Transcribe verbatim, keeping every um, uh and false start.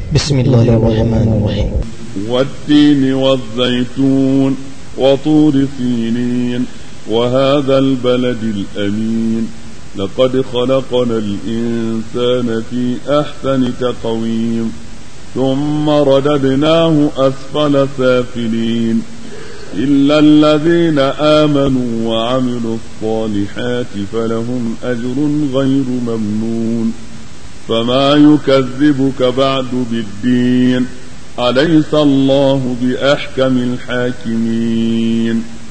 بسم الله الرحمن الرحيم. والتين والزيتون وطور سينين وهذا البلد الأمين لقد خلقنا الإنسان في أحسن تقويم ثم رددناه أسفل سافلين إلا الذين آمنوا وعملوا الصالحات فلهم أجر غير ممنون. فما يكذبك بعد بالدين أليس الله بأحكم الحاكمين.